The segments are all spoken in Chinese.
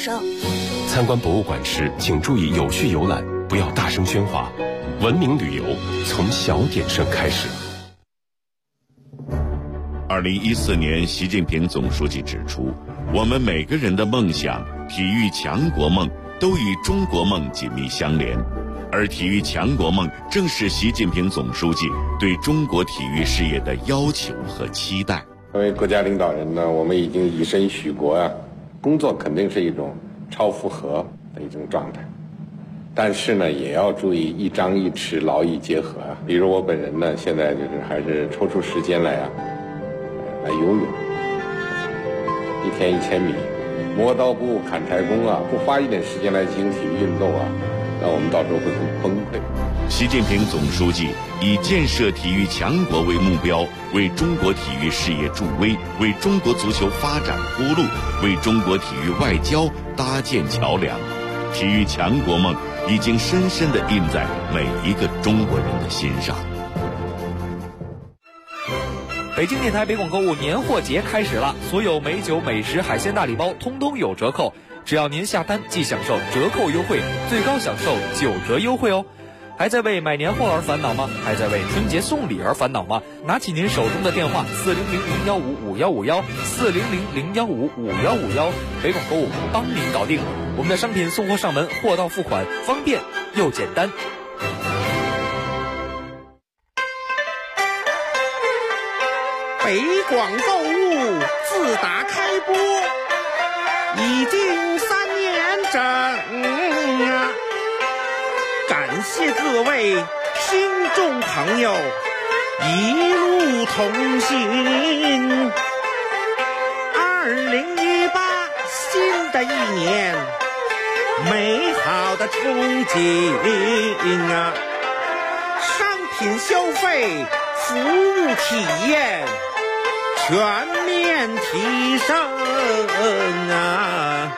声。 参观博物馆时，请注意有序游览，不要大声喧哗。文明旅游从小点声开始。 2014年，习近平总书记指出，我们每个人的梦想、体育强国梦都与中国梦紧密相连，而体育强国梦正是习近平总书记对中国体育事业的要求和期待。 作为国家领导人呢，我们已经以身许国啊，工作肯定是一种超负荷的一种状态，但是呢，也要注意一张一弛，劳逸结合啊。比如我本人呢，现在就是还是抽出时间来游泳，一天1000米，磨刀不误砍柴工啊，不花一点时间来进行体育运动啊，那我们到时候会很崩溃。 习近平总书记以建设体育强国为目标，为中国体育事业助威，为中国足球发展铺路，为中国体育外交搭建桥梁。体育强国梦已经深深地印在每一个中国人的心上。 北京电台北广购物年货节开始了，所有美酒、美食、海鲜大礼包通通有折扣，只要您下单即享受折扣优惠，最高享受9折优惠哦。还在为买年货而烦恼吗？还在为春节送礼而烦恼吗？拿起您手中的电话40001555151，400015551，北广购物帮您搞定。我们的商品送货上门，货到付款，方便又简单。 北广购物自打开播已经3年整啊，感谢各位听众朋友一路同行。2018新的一年，美好的憧憬啊，商品消费、服务体验全面提升啊！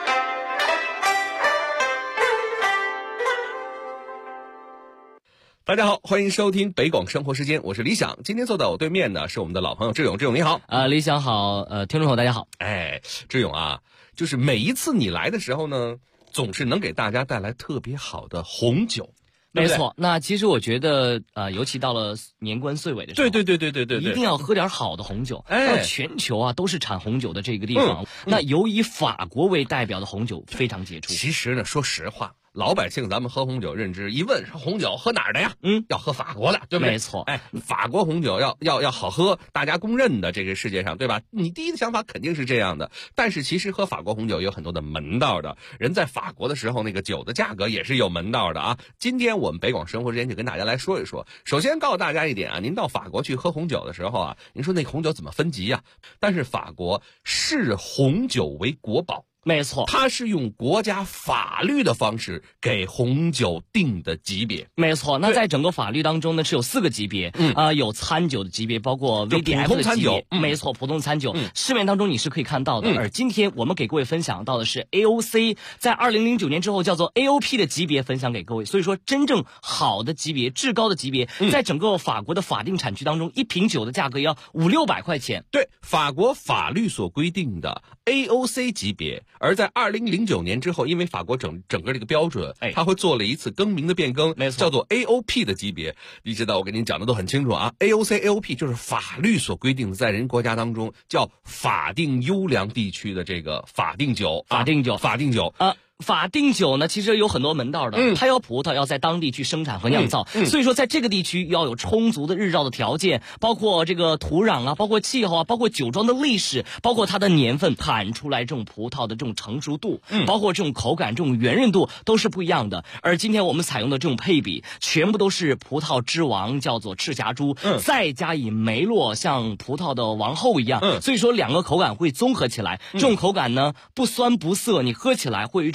大家好，欢迎收听北广生活时间，我是李想。今天坐在我对面呢是我们的老朋友志勇，志勇你好。 李想好，听众朋友大家好。 志勇啊，就是每一次你来的时候呢，总是能给大家带来特别好的红酒。 没错，那其实我觉得尤其到了年关岁尾的时候， 对， 一定要喝点好的红酒。全球啊都是产红酒的这个地方，那尤以法国为代表的红酒非常杰出。 其实呢，说实话，老百姓咱们喝红酒认知一问，说红酒喝哪儿的呀？要喝法国的，对不对？ 没错。 法国红酒要好喝，大家公认的，这个世界上，对吧？你第一的想法肯定是这样的。但是其实喝法国红酒有很多的门道的，人在法国的时候，那个酒的价格也是有门道的啊。今天我们北广生活之间就跟大家来说一说。首先告诉大家一点啊，您到法国去喝红酒的时候啊，您说那红酒怎么分级啊？但是法国视红酒为国宝。 没错， 它是用国家法律的方式给红酒定的级别。 没错，那在整个法律当中呢是有4个级别，有餐酒的级别，包括 VDF 的级别。没错，普通餐酒，市面当中你是可以看到的。而今天我们给各位分享到的是 AOC， 在2009年之后叫做 AOP 的级别分享给各位。所以说，真正好的级别、至高的级别，在整个法国的法定产区当中，一瓶酒的价格要500-600块钱。 对，法国法律所规定的 AOC 级别。而在2009年之后，因为法国整个这个标准，它会做了一次更名的变更， 没错， 叫做 AOP 的级别。你知道，我跟您讲的都很清楚啊。AOC、AOP 就是法律所规定的，在人国家当中叫法定优良地区的这个法定酒。 法定酒呢，其实有很多门道的。它要葡萄要在当地去生产和酿造，所以说在这个地区要有充足的日照的条件，包括这个土壤啊，包括气候啊，包括酒庄的历史，包括它的年份，产出来这种葡萄的这种成熟度，包括这种口感、这种圆润度都是不一样的。而今天我们采用的这种配比，全部都是葡萄之王，叫做赤霞珠，再加以梅洛，像葡萄的王后一样，所以说2个口感会综合起来。这种口感呢，不酸不涩，你喝起来会有一种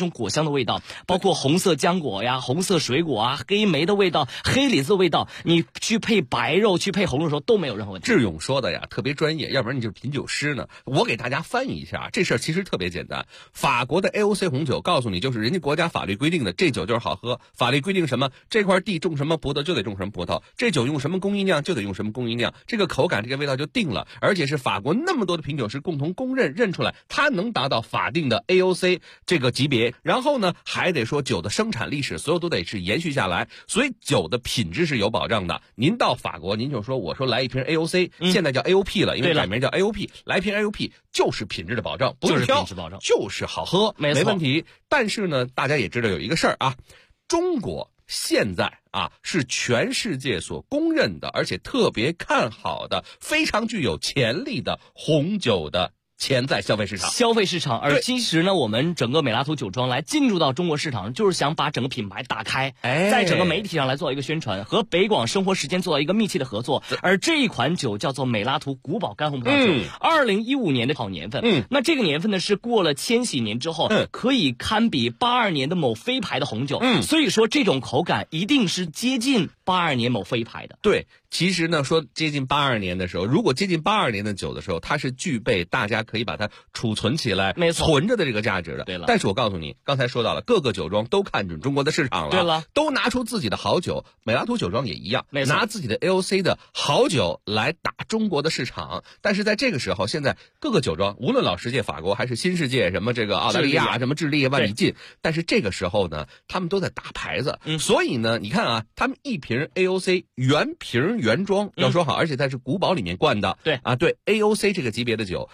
香果香的味道，包括红色浆果呀、红色水果啊、黑莓的味道、黑李子的味道，你去配白肉、去配红肉的时候都没有任何问题。 志勇说的呀特别专业，要不然你就是品酒师呢。我给大家翻译一下，这事儿其实特别简单。法国的 AOC 红酒告诉你，就是人家国家法律规定的，这酒就是好喝。法律规定什么？这块地种什么葡萄就得种什么葡萄，这酒用什么工艺酿就得用什么工艺酿，这个口感这个味道就定了。而且是法国那么多的品酒师共同公认出来，它能达到法定的 AOC 这个级别。然后呢，还得说酒的生产历史所有都得是延续下来，所以酒的品质是有保障的。您到法国，您就说我说来一瓶 AOC，现在叫 AOP 了，因为改名叫 AOP，来一瓶 AOP 就是品质的保障，不用挑，就是好喝，没问题。但是呢，大家也知道有一个事儿啊，中国现在是全世界所公认的，而且特别看好的，非常具有潜力的红酒的潜在消费市场。而其实呢，我们整个美拉图酒庄来进入到中国市场，就是想把整个品牌打开，在整个媒体上来做一个宣传，和北广生活时间做一个密切的合作。而这一款酒叫做美拉图古堡干红葡萄酒，2015年的好年份。那这个年份呢是过了千禧年之后，可以堪比82年的某非牌的红酒。所以说这种口感一定是接近82年某非牌的。对，其实呢说接近82年的时候，如果接近82年的酒的时候，它是具备大家可以把它储存起来，存着的这个价值的。对了，但是我告诉你，刚才说到了，各个酒庄都看准中国的市场了，对了，都拿出自己的好酒，美拉图酒庄也一样，拿自己的 AOC 的好酒来打中国的市场。但是在这个时候，现在各个酒庄，无论老世界法国还是新世界，什么这个澳大利亚、什么智利、万里进，但是这个时候呢，他们都在打牌子。所以呢，你看啊，他们一瓶 AOC 原瓶原装，要说好，而且它是古堡里面灌的。对 AOC 这个级别的酒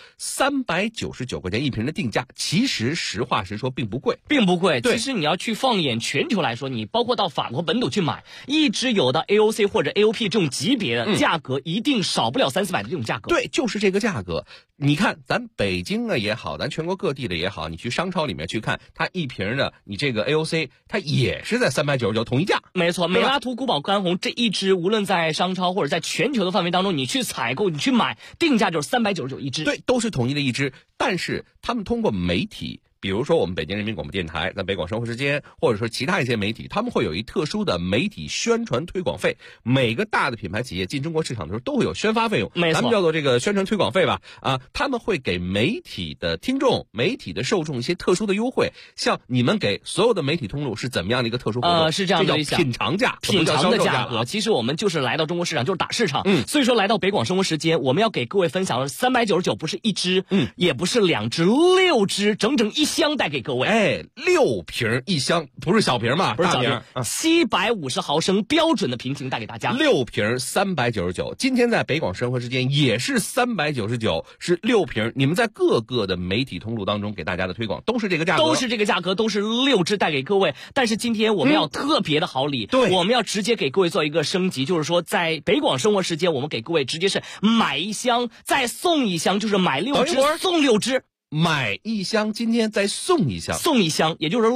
，399块钱一瓶的定价，其实实话实说并不贵。其实你要去放眼全球来说，你包括到法国本土去买，一支有的 AOC 或者 AOP 这种级别的价格，一定少不了300-400的这种价格。对，就是这个价格。你看咱北京啊也好，咱全国各地的也好，你去商超里面去看，它一瓶的你这个 AOC， 它也是在399同一价。没错，美拉图古堡干红这一支，无论在商超或者在全球的范围当中，你去采购，你去买，定价就是399一支。对，都是统一的一支。但是他们通过媒体，比如说我们北京人民广播电台，在北广生活时间，或者说其他一些媒体，他们会有一特殊的媒体宣传推广费。每个大的品牌企业进中国市场的时候都会有宣发费用，咱们叫做这个宣传推广费吧。他们会给媒体的听众、媒体的受众一些特殊的优惠。像你们给所有的媒体通路是怎么样的一个特殊活动？是这样的，叫品尝价，品尝的价格。其实我们就是来到中国市场，就是打市场。所以说来到北广生活时间，我们要给各位分享的399不是一支，也不是2支，6支，整整1箱带给各位。6瓶1箱，不是小瓶嘛？不是小瓶，750毫升标准的瓶型带给大家。6瓶399，今天在北广生活时间也是399，是6瓶。你们在各个的媒体通路当中给大家的推广都是这个价格，都是6支带给各位。但是今天我们要特别的好礼，我们要直接给各位做一个升级，就是说在北广生活时间，我们给各位直接是买1箱再送1箱，就是买6支送6支。买1箱，今天再送1箱，也就是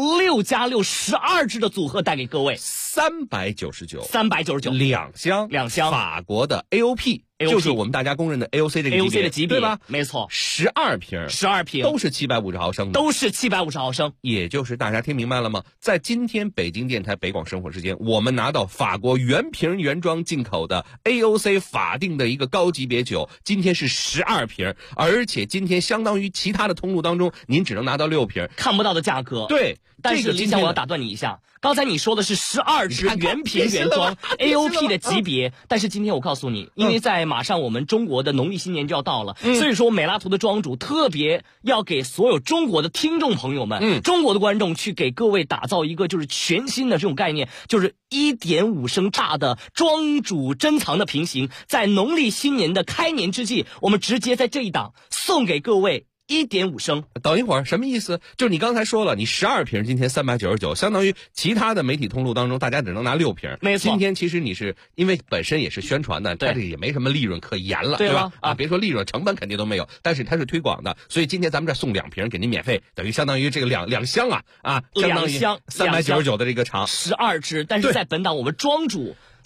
6+6，12支的组合带给各位399，2箱，法国的 AOP。就是我们大家公认的 AOC 这个级别的级别，对吧？没错，12瓶都是750毫升的，也就是大家听明白了吗？在今天北京电台北广生活时间，我们拿到法国原瓶原装进口的 AOC 法定的一个高级别酒，今天是12瓶，而且今天相当于其他的通路当中，您只能拿到6瓶，看不到的价格。对，但是李想我要打断你一下，刚才你说的是12支原瓶原装 AOP 的级别，但是今天我告诉你，因为在马上我们中国的农历新年就要到了，所以说美拉图的庄主特别要给所有中国的听众朋友们，中国的观众去给各位打造一个就是全新的这种概念，就是1.5升大的庄主珍藏的瓶型，在农历新年的开年之际，我们直接在这一档送给各位1.5升。等一会儿，什么意思？就是你刚才说了，你12瓶今天399，相当于其他的媒体通路当中大家只能拿6瓶。没错，今天其实你是因为本身也是宣传的，它这也没什么利润可言了，对吧？别说利润，成本肯定都没有，但是它是推广的，所以今天咱们这送2瓶给您免费，等于相当于这个两箱相当于399的这个厂，12支。但是在本档我们庄主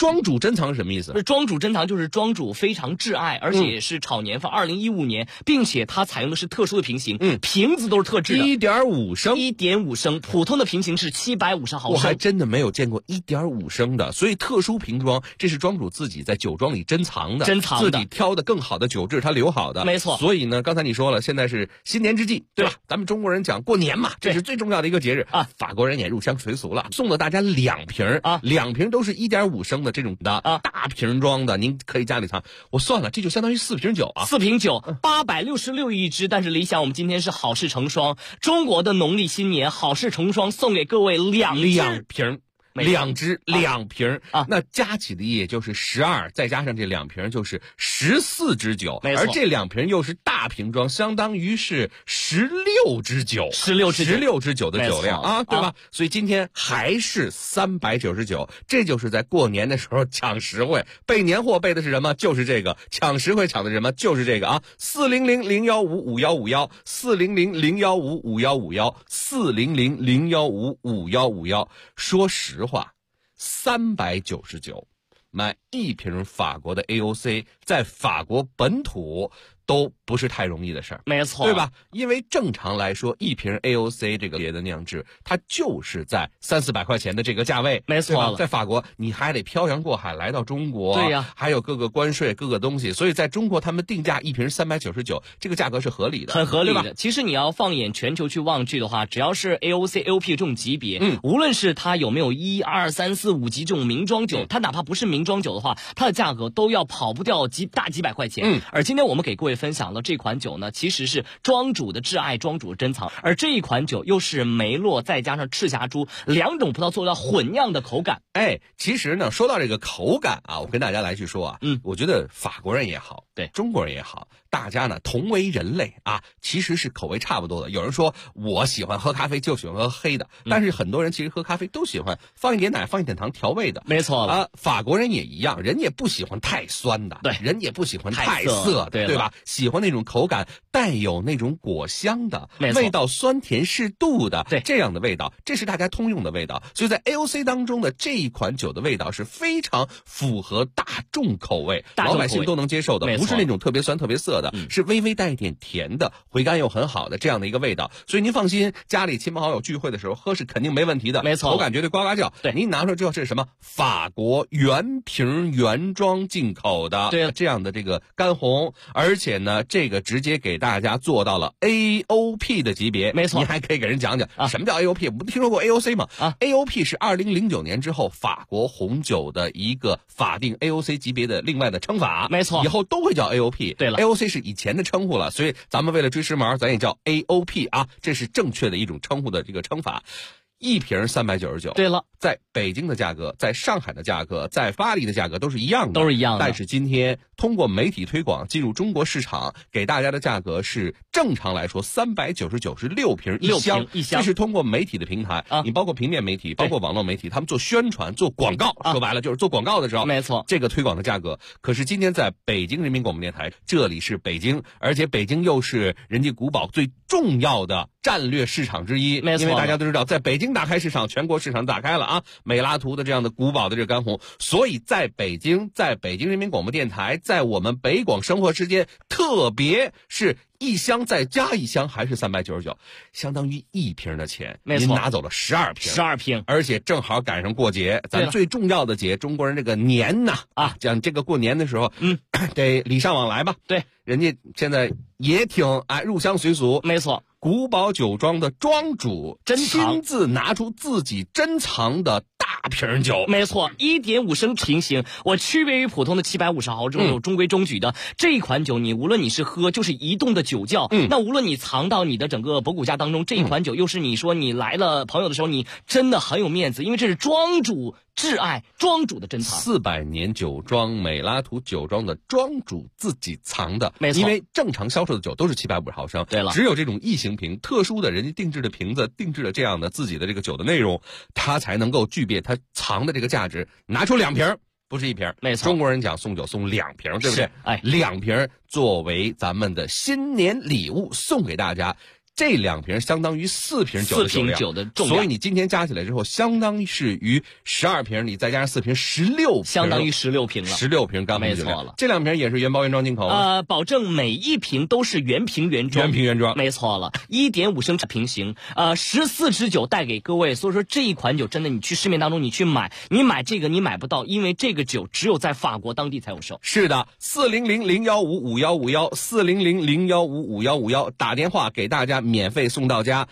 庄主珍藏是什么意思？ 庄主珍藏就是庄主非常挚爱，而且是炒年份2015年，并且它采用的是特殊的瓶型，瓶子都是特制的 ，1.5升 ，1.5升，普通的瓶型是750毫升。 我还真的没有见过1.5升的，所以特殊瓶装，这是庄主自己在酒庄里珍藏的，自己挑的更好的酒质，他留好的， 没错。 所以呢，刚才你说了，现在是新年之际，对吧？咱们中国人讲过年嘛，这是最重要的一个节日啊。法国人也入乡随俗了，送了大家2瓶啊，2瓶都是1.5升的这种的大瓶装的，您可以家里藏。我算了，这就相当于4瓶酒啊，4 瓶酒，866一支。但是理想，我们今天是好事成双，中国的农历新年好事成双，送给各位2 瓶。2支2瓶啊，那加起的也就是12，再加上这2瓶就是14支酒，而这2瓶又是大瓶装，相当于是16支酒，16支酒的酒量啊，对吧？所以今天还是399，这就是在过年的时候抢实惠，备年货备的是什么？就是这个，抢实惠抢的是什么？就是这个啊，40001555151，400015551，400015551。说实话，399买1瓶法国的 AOC， 在法国本土都不是太容易的事儿， 没错， 对吧？因为正常来说，1瓶 AOC 这个别的酿制，它就是在300-400块钱的这个价位， 没错。 在法国，你还得漂洋过海来到中国， 对呀， 还有各个关税、各个东西，所以在中国他们定价1瓶399，这个价格是合理的， 很合理的。其实你要放眼全球去望去的话，只要是 AOC、AOP 这种级别，无论是它有没有1、2、3、4、5级这种名庄酒，它哪怕不是名庄酒的话，它的价格都要跑不掉几百块钱。而今天我们给各位分享了这款酒呢，其实是庄主的挚爱，庄主的珍藏，而这一款酒又是梅洛再加上赤霞珠2种葡萄做到混酿的口感。 其实呢，说到这个口感啊，我跟大家来去说啊，我觉得法国人也好，对中国人也好，大家呢同为人类啊，其实是口味差不多的。有人说我喜欢喝咖啡就喜欢喝黑的，但是很多人其实喝咖啡都喜欢放一点奶放一点糖调味的， 没错啊。法国人也一样，人也不喜欢太酸的， 对， 人也不喜欢太涩的，对吧？喜欢那种口感带有那种果香的，味道酸甜适度的，对，这样的味道，这是大家通用的味道。所以在 AOC 当中的这一款酒的味道是非常符合大众口味，老百姓都能接受的，不是那种特别酸特别涩的，是微微带一点甜的，回甘又很好的这样的一个味道。所以您放心，家里亲朋好友聚会的时候喝是肯定没问题的， 没错， 口感绝对呱呱叫。对，您拿出来之后，这是什么？法国原瓶原装进口的，对，这样的这个干红，而且呢，这个直接给大家做到了 AOP 的级别， 没错。 您还可以给人讲讲什么叫 AOP， 我们听说过 AOC 吗？AOP 是2009年之后法国红酒的一个法定 AOC 级别的另外的称法， 没错， 以后都会叫 AOP。 对了 ，AOC 是以前的称呼了，所以咱们为了追时髦，咱也叫 AOP 啊，这是正确的一种称呼的这个称法。1瓶399， 对了， 在北京的价格，在上海的价格，在巴黎的价格都是一样的， 都是一样的。 但是今天通过媒体推广进入中国市场，给大家的价格是正常来说399是6瓶1箱，这是通过媒体的平台，你包括平面媒体，包括网络媒体，他们做宣传、做广告，说白了就是做广告的时候， 没错， 这个推广的价格。可是今天在北京人民广播电台，这里是北京，而且北京又是人家古堡最重要的战略市场之一， 没错， 因为大家都知道，在北京打开市场，全国市场打开了啊，美拉图的这样的古堡的这个干红，所以在北京人民广播电台，在我们北广生活之间，特别是1箱再加1箱还是399，相当于1瓶的钱，您拿走了12瓶，而且正好赶上过节，咱最重要的节，中国人这个年呐啊，讲这个过年的时候，得礼尚往来吧，对，人家现在也挺入乡随俗， 没错。 古堡酒庄的庄主亲自拿出自己珍藏的大瓶酒， 没错，1.5升瓶型，我区别于普通的750毫升有中规中矩的这一款酒，你无论你是喝就是移动的酒窖，那无论你藏到你的整个博古家当中，这一款酒又是你说你来了朋友的时候，你真的很有面子，因为这是庄主挚爱，庄主的珍藏 ，400年酒庄美拉图酒庄的庄主自己藏的， 没错， 因为正常销售的酒都是750毫升， 对了， 只有这种异形瓶，特殊的人家定制的瓶子，定制的这样的自己的这个酒的内容，它才能够具备它藏的这个价值。拿出2瓶，不是1瓶， 没错。 中国人讲送酒送2瓶，对不对？2瓶作为咱们的新年礼物送给大家。 这2瓶相当于4瓶酒的酒量， 4瓶酒的重量， 所以你今天加起来之后，相当于是于12瓶，你再加上4瓶，16瓶， 相当于16瓶了 ，16瓶钢啤酒量， 没错了。 这2瓶也是原包原装进口保证每一瓶都是原瓶原装，没错了，1.5升瓶型，14支酒带给各位，所以说这一款酒真的，你去市面当中你去买，你买这个你买不到，因为这个酒只有在法国当地才有售。 是的，400-015-5151，400-015-5151，打电话给大家免费送到家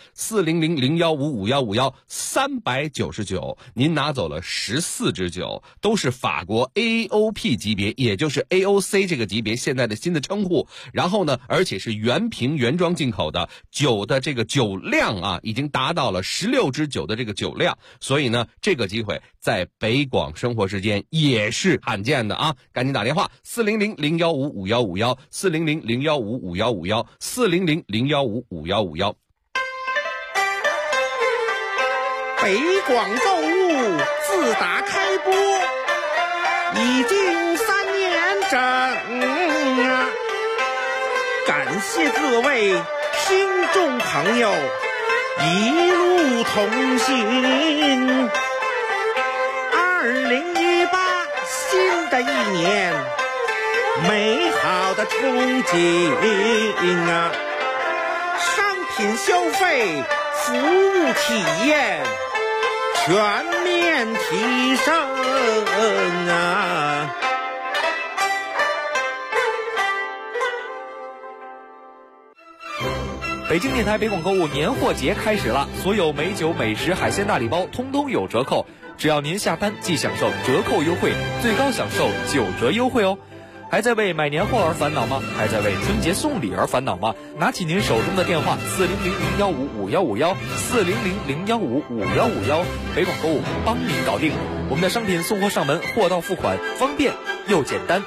，400-015-5151，399，您拿走了14支酒，都是法国 AOP 级别，也就是 AOC 这个级别现在的新的称呼。然后呢，而且是原瓶原装进口的，酒的这个酒量啊，已经达到了16支酒的这个酒量，所以呢，这个机会在北广生活时间也是罕见的啊！赶紧打电话400-015-5151，400-015-5151，400-015-5151。 北广购物自打开播已经3年整啊！感谢各位听众朋友一路同行。2018新的一年，美好的憧憬啊！商品消费、服务体验全面提升啊！ 北京电台北广购物年货节开始了，所有美酒、美食、海鲜大礼包通通有折扣，只要您下单即享受折扣优惠，最高享受9折优惠哦。还在为买年货而烦恼吗？还在为春节送礼而烦恼吗？拿起您手中的电话，400-015-5151，400-015-5151，北广购物帮您搞定。我们的商品送货上门，货到付款，方便又简单。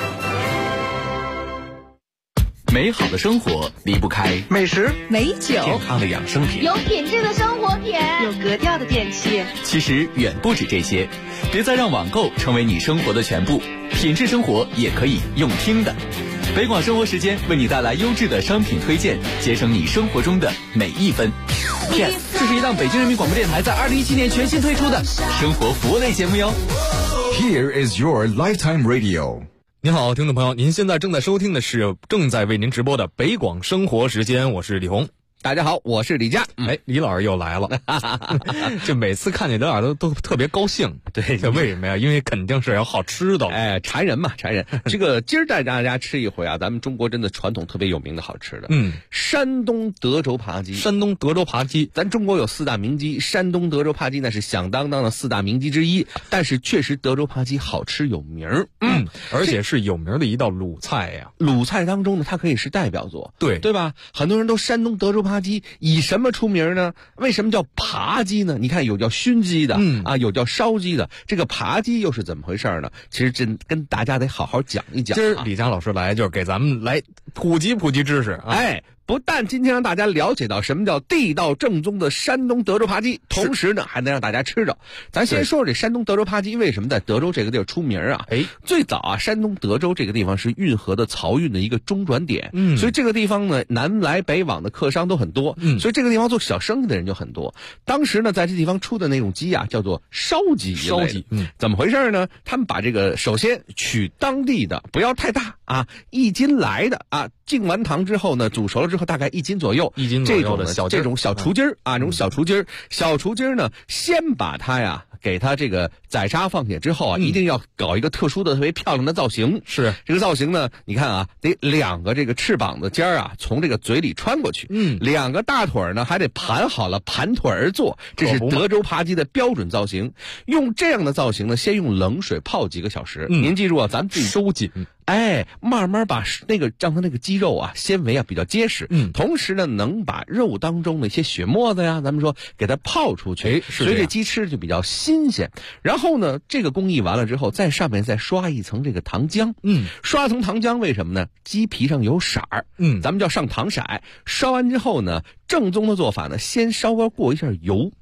美好的生活离不开美食、 美酒、 健康的养生品， 有品质的生活品，有格调的电器。 其实远不止这些，别再让网购成为你生活的全部，品质生活也可以用听的。北广生活时间为你带来优质的商品推荐，节省你生活中的每一分。Yes， 这是一档北京人民广播电台在2017年全新推出的生活服务类节目哟。 Here is your lifetime radio。 您好，听众朋友，您现在正在收听的是正在为您直播的北广生活时间，我是李红。 大家好，我是李佳。 李老师又来了，就每次看见李老师都特别高兴。 对， 这为什么呀？因为肯定是有好吃的。 馋人嘛，馋人。这个今儿带大家吃一回啊，咱们中国真的传统特别有名的好吃的。山东德州扒鸡。 山东德州扒鸡， 咱中国有4大名鸡，山东德州扒鸡那是响当当的4大名鸡之一。但是确实德州扒鸡好吃有名儿。 而且是有名的一道鲁菜呀。 鲁菜当中呢，它可以是代表作， 对吧？很多人都山东德州扒鸡以什么出名呢？为什么叫扒鸡呢？你看有叫熏鸡的，有叫烧鸡的，这个扒鸡又是怎么回事呢？其实真跟大家得好好讲一讲。 今儿李佳老师来就是给咱们来普及知识啊。 不但今天让大家了解到什么叫地道正宗的山东德州扒鸡，同时呢还能让大家吃着。咱先说说这山东德州扒鸡为什么在德州这个地儿出名啊？最早啊，山东德州这个地方是运河的漕运的一个中转点，所以这个地方呢南来北往的客商都很多，所以这个地方做小生意的人就很多。当时呢，在这地方出的那种鸡啊，叫做烧鸡。怎么回事呢？他们把这个首先取当地的，不要太大啊，1斤来的啊，进完糖之后呢，煮熟了之后大概1斤左右，这种小雏鸡儿啊，这种小雏鸡儿呢，先把它呀给它这个宰杀放血之后啊，一定要搞一个特殊的特别漂亮的造型。 是这个造型呢，你看啊，得2个这个翅膀的尖儿啊从这个嘴里穿过去，2个大腿呢还得盘好了，盘腿而坐，这是德州扒鸡的标准造型。用这样的造型呢，先用冷水泡几个小时。您记住啊，咱们自己收紧。 慢慢把让它那个鸡肉啊纤维啊比较结实，同时呢能把肉当中的一些血沫子呀，咱们说给它泡出去，所以这鸡吃就比较新鲜。然后呢，这个工艺完了之后，在上面再刷一层这个糖浆，刷一层糖浆为什么呢？鸡皮上有色儿，咱们叫上糖色。刷完之后呢，正宗的做法呢，先稍微过一下油，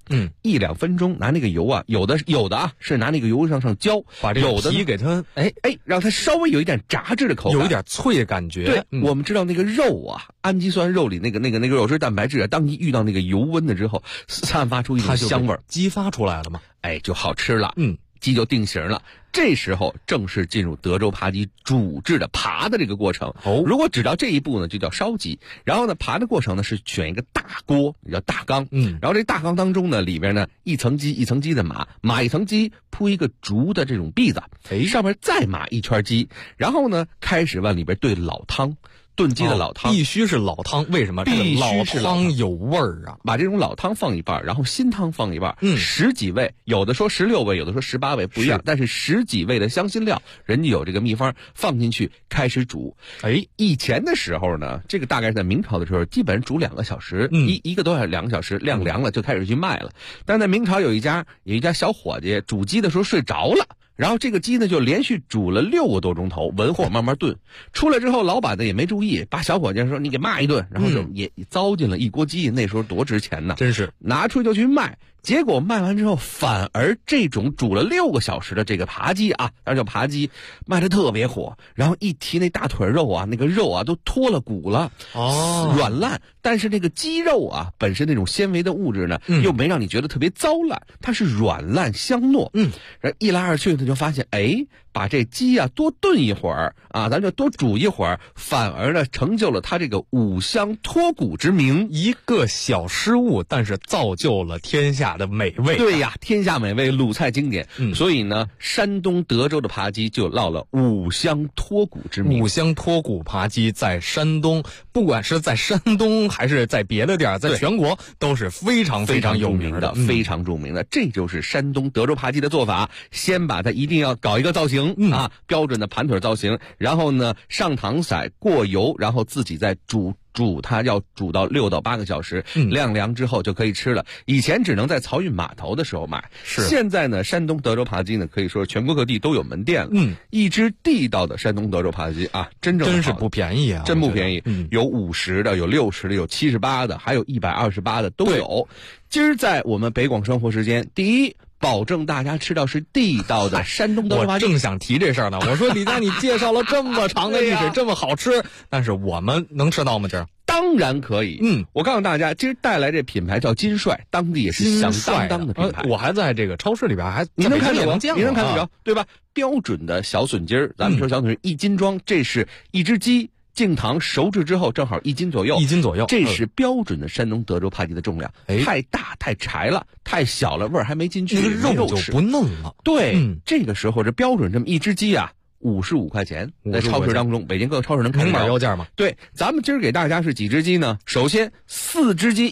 1-2分钟拿那个油啊，有的啊是拿那个油上浇， 把这个有的皮给它让它稍微有一点炸质的口感， 有一点脆的感觉。 对，我们知道那个肉啊，氨基酸肉里那个肉质蛋白质啊，当你遇到那个油温了之后，散发出一种香味儿， 激发出来了嘛， 就好吃了。鸡就定型了，这时候正式进入德州扒鸡煮制的扒的这个过程。如果只到这一步呢，就叫烧鸡。然后呢，扒的过程呢是选一个大锅，叫大缸。然后这大缸当中呢，里边呢一层鸡一层鸡的码一层鸡，铺一个竹的这种篦子，上面再码一圈鸡，然后呢开始往里边兑老汤。炖鸡的老汤必须是老汤，为什么？ 必须是老汤有味儿啊！ 把这种老汤放一半，然后新汤放一半，10几味，有的说16味，有的说18味，不一样。但是10几味的香辛料，人家有这个秘方，放进去开始煮。以前的时候呢，这个大概是在明朝的时候，基本煮2个小时，一个多小时2个小时，晾凉了就开始去卖了。但在明朝有一家小伙计煮鸡的时候睡着了。然后这个鸡呢就连续煮了6个多钟头，文火慢慢炖。出来之后，老板呢也没注意，把小伙计说你给骂一顿，然后就也糟践了一锅鸡。那时候多值钱呢， 真是拿出去就去卖。结果卖完之后，反而这种煮了6个小时的这个扒鸡啊，当然叫扒鸡，卖的特别火。然后一提那大腿肉啊，那个肉啊都脱了骨了，软烂。但是那个鸡肉啊，本身那种纤维的物质呢，又没让你觉得特别糟烂，它是软烂香糯。然后一来二去呢，就发现把这鸡啊多炖一会儿啊，咱就多煮一会儿，反而呢成就了它这个5香脱骨之名。 一个小失误，但是造就了天下的美味。 对呀，天下美味，鲁菜经典。所以呢，山东德州的扒鸡就落了5香脱骨之名。 5香脱骨扒鸡在山东，不管是在山东还是在别的地儿，在全国都是非常非常有名的， 非常著名的。这就是山东德州扒鸡的做法，先把它一定要搞一个造型。标准的盘腿造型，然后呢上糖色过油，然后自己再煮它，要煮到6到8个小时，晾凉之后就可以吃了。以前只能在漕运码头的时候买，现在呢山东德州扒鸡呢可以说全国各地都有门店了。一只地道的山东德州扒鸡啊，真是不便宜啊， 真不便宜。有50的，有60的，有78的，还有128的都有。今儿在我们北广生活时间，第一，保证大家吃到是地道的山东德州扒鸡。 我正想提这事儿呢。我说李佳，你介绍了这么长的历史，这么好吃，但是我们能吃到吗？今儿当然可以。我告诉大家，今儿带来这品牌叫金帅，当地也是响当当的品牌。 我还在这个超市里边你能看得着， 你能看得着，对吧？标准的小笋筋儿，咱们说小笋筋1斤装，这是一只鸡。净糖熟制之后正好1斤左右，这是标准的山东德州扒鸡的重量。太大太柴了，太小了味儿还没进去， 肉就不嫩了。 对，这个时候这标准这么一只鸡啊，55块钱，在超市当中，北京各个超市能看到。 明码标价吗？ 对，咱们今儿给大家是几只鸡呢？首先4只鸡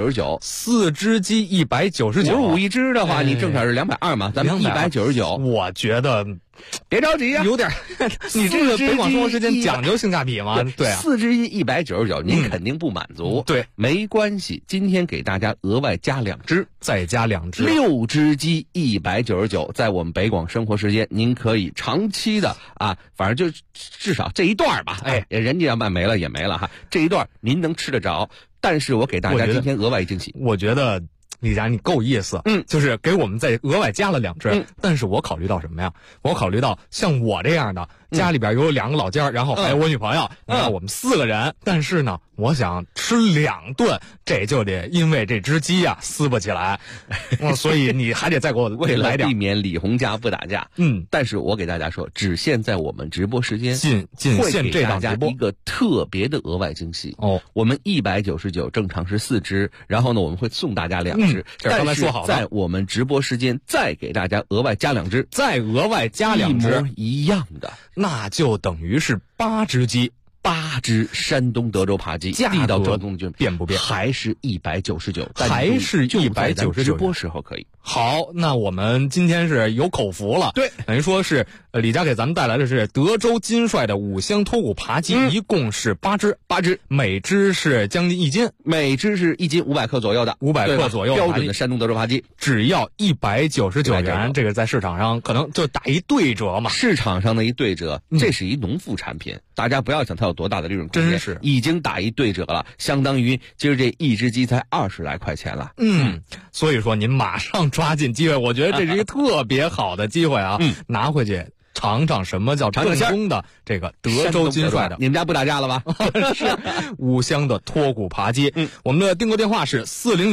199，4 只鸡199，55 一只的话，你正常是220嘛，咱们199。 我觉得。 别着急呀， 有点，你这个北广生活时间讲究性价比吗？对啊， 4只鸡199，您肯定不满足。 对， 没关系，今天给大家额外加2只， 再加2只 ，6只鸡199，在我们北广生活时间，您可以长期的反正就至少这一段吧，人家要卖没了也没了哈，这一段您能吃得着。但是我给大家今天额外惊喜， 我觉得。李佳，你够意思，就是给我们再额外加了2只，但是我考虑到什么呀？我考虑到像我这样的，家里边有2个老家，然后还有我女朋友，我们4个人，但是呢，我想吃2顿，这就得因为这只鸡啊撕不起来，所以你还得再给我为了来点， 避免李红家不打架。但是我给大家说，只限在我们直播时间， 会给大家一个特别的额外惊喜哦。我们199正常是4只，然后呢，我们会送大家2只。 这刚才说好了， 在我们直播时间再给大家额外加2只， 再额外加2只， 一模一样的， 那就等于是8只鸡。 8只山东德州扒鸡，地道正宗就变不变？ 还是199， 还是199， 直播时候可以。 好，那我们今天是有口福了， 对， 等于说是李佳给咱们带来的是德州金帅的5香脱骨扒鸡，一共是8只，每只是将近1斤， 每只是1斤500克左右的 ，500克左右标准的山东德州扒鸡， 只要199元，这个在市场上可能就打一对折嘛。 市场上的一对折，这是一农副产品，大家不要想它有多大的利润空间， 真是已经打一对折了，相当于今儿这一只鸡才20来块钱了。 所以说您马上抓紧机会，我觉得这是一个特别好的机会啊，拿回去尝尝什么叫正宗的这个德州金帅的。 你们家不打架了吧？ 是五香的脱骨扒鸡。我们的订购电话是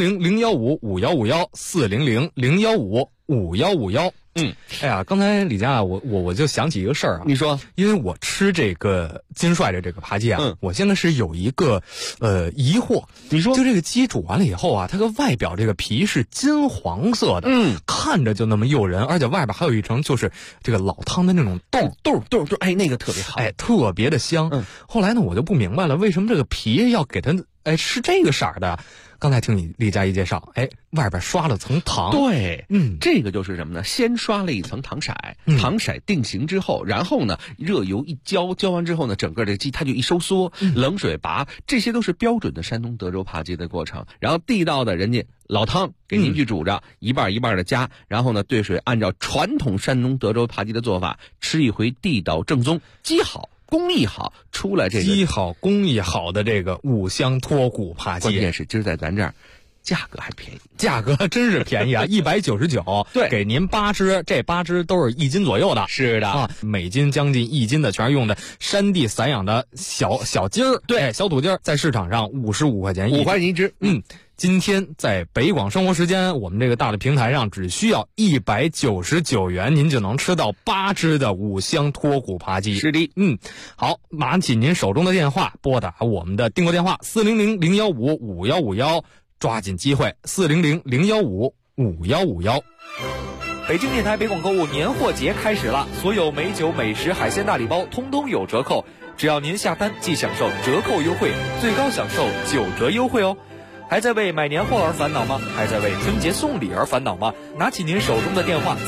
400-015-5151，400-015-5151。哎呀，刚才李佳，我就想起一个事儿啊。 你说， 因为我吃这个金帅的这个扒鸡啊，我现在是有一个疑惑。 你说， 就这个鸡煮完了以后啊，它个外表这个皮是金黄色的，看着就那么诱人，而且外边还有一层就是这个老汤的那种豆， 哎，那个特别好， 哎，特别的香。后来呢，我就不明白了，为什么这个皮要给它是这个色儿的？刚才听你李佳一介绍，外边刷了层糖。 对，这个就是什么呢？先刷了一层糖色，糖色定型之后，然后呢，热油一浇完之后呢，整个这个鸡它就一收缩，冷水拔，这些都是标准的山东德州扒鸡的过程。然后地道的人家老汤给您去煮着，一半一半的加，然后呢兑水，按照传统山东德州扒鸡的做法，吃一回地道正宗，鸡好。工艺好，出来这个鸡好工艺好的这个五香脱骨扒鸡， 关键是今儿在咱这儿价格还便宜， 价格真是便宜啊，199， 对， 给您8只，这8只都是1斤左右的， 是的啊，每斤将近1斤的，全是用的山地散养的小鸡儿， 对， 小土鸡儿，在市场上55块钱 ，5块钱一只， 今天在北广生活时间，我们这个大的平台上只需要199元，您就能吃到8只的五香脱骨扒鸡。 是的， 好，拿起您手中的电话，拨打我们的订购电话400-015-5151，抓紧机会，400-015-5151。 北京电台北广购物年货节开始了，所有美酒、美食、海鲜大礼包通通有折扣，只要您下单即享受折扣优惠，最高享受9折优惠哦。还在为买年货而烦恼吗？还在为春节送礼而烦恼吗？拿起您手中的电话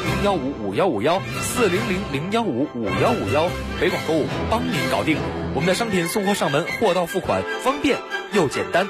400-015-5151，400-015-5151，北广购物帮您搞定。我们的商品送货上门，货到付款，方便又简单。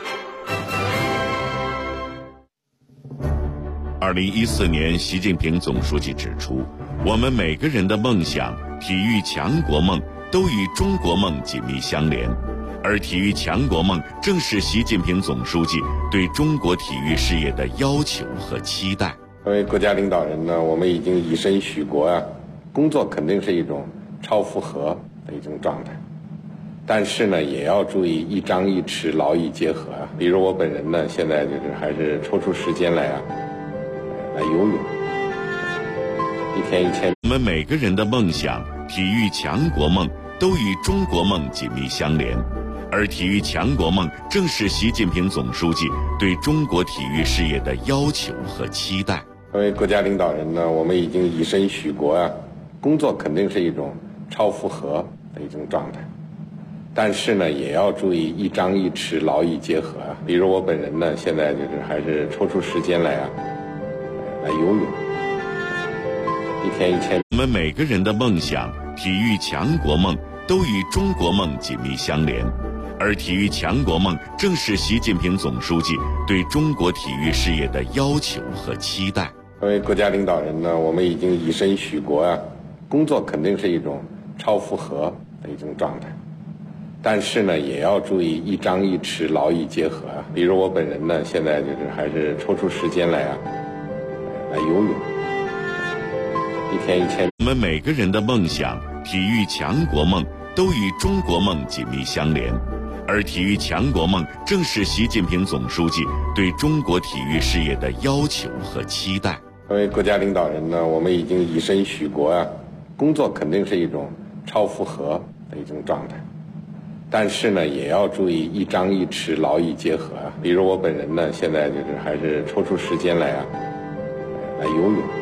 2014年，习近平总书记指出，我们每个人的梦想、体育强国梦都与中国梦紧密相连。而体育强国梦正是习近平总书记对中国体育事业的要求和期待。 作为国家领导人呢，我们已经以身许国啊，工作肯定是一种超负荷的一种状态，但是呢，也要注意一张一弛，劳逸结合啊。比如我本人呢，现在就是还是抽出时间来游泳，一天1000。 我们每个人的梦想、体育强国梦都与中国梦紧密相连。而体育强国梦正是习近平总书记对中国体育事业的要求和期待。 作为国家领导人呢，我们已经以身许国啊，工作肯定是一种超负荷的一种状态，但是呢，也要注意一张一弛，劳逸结合啊。比如我本人呢，现在就是还是抽出时间来游泳，一天1000。 我们每个人的梦想、体育强国梦都与中国梦紧密相连。而体育强国梦正是习近平总书记对中国体育事业的要求和期待。 作为国家领导人呢，我们已经以身许国啊，工作肯定是一种超负荷的一种状态，但是呢，也要注意一张一弛，劳逸结合啊。比如我本人呢，现在就是还是抽出时间来游泳，一天1000。 我们每个人的梦想、体育强国梦都与中国梦紧密相连。而体育强国梦正是习近平总书记对中国体育事业的要求和期待。 作为国家领导人呢，我们已经以身许国啊，工作肯定是一种超负荷的一种状态，但是呢，也要注意一张一弛，劳逸结合啊。比如我本人呢，现在就是还是抽出时间来游泳，